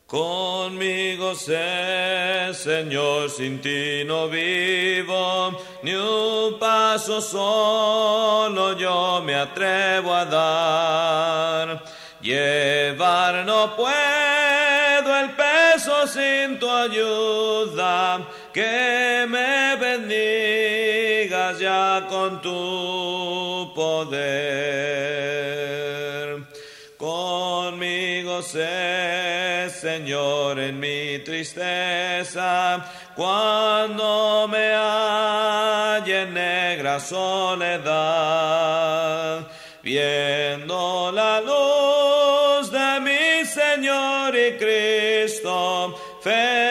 Conmigo sé, Señor, sin ti no vivo, ni un paso solo yo me atrevo a dar. Llevar no puedo el peso sin tu ayuda, que me bendigas ya con tu poder. Conmigo sé, Señor, en mi tristeza, cuando me halle en negra soledad, viendo la luz de mi Señor y Cristo, fe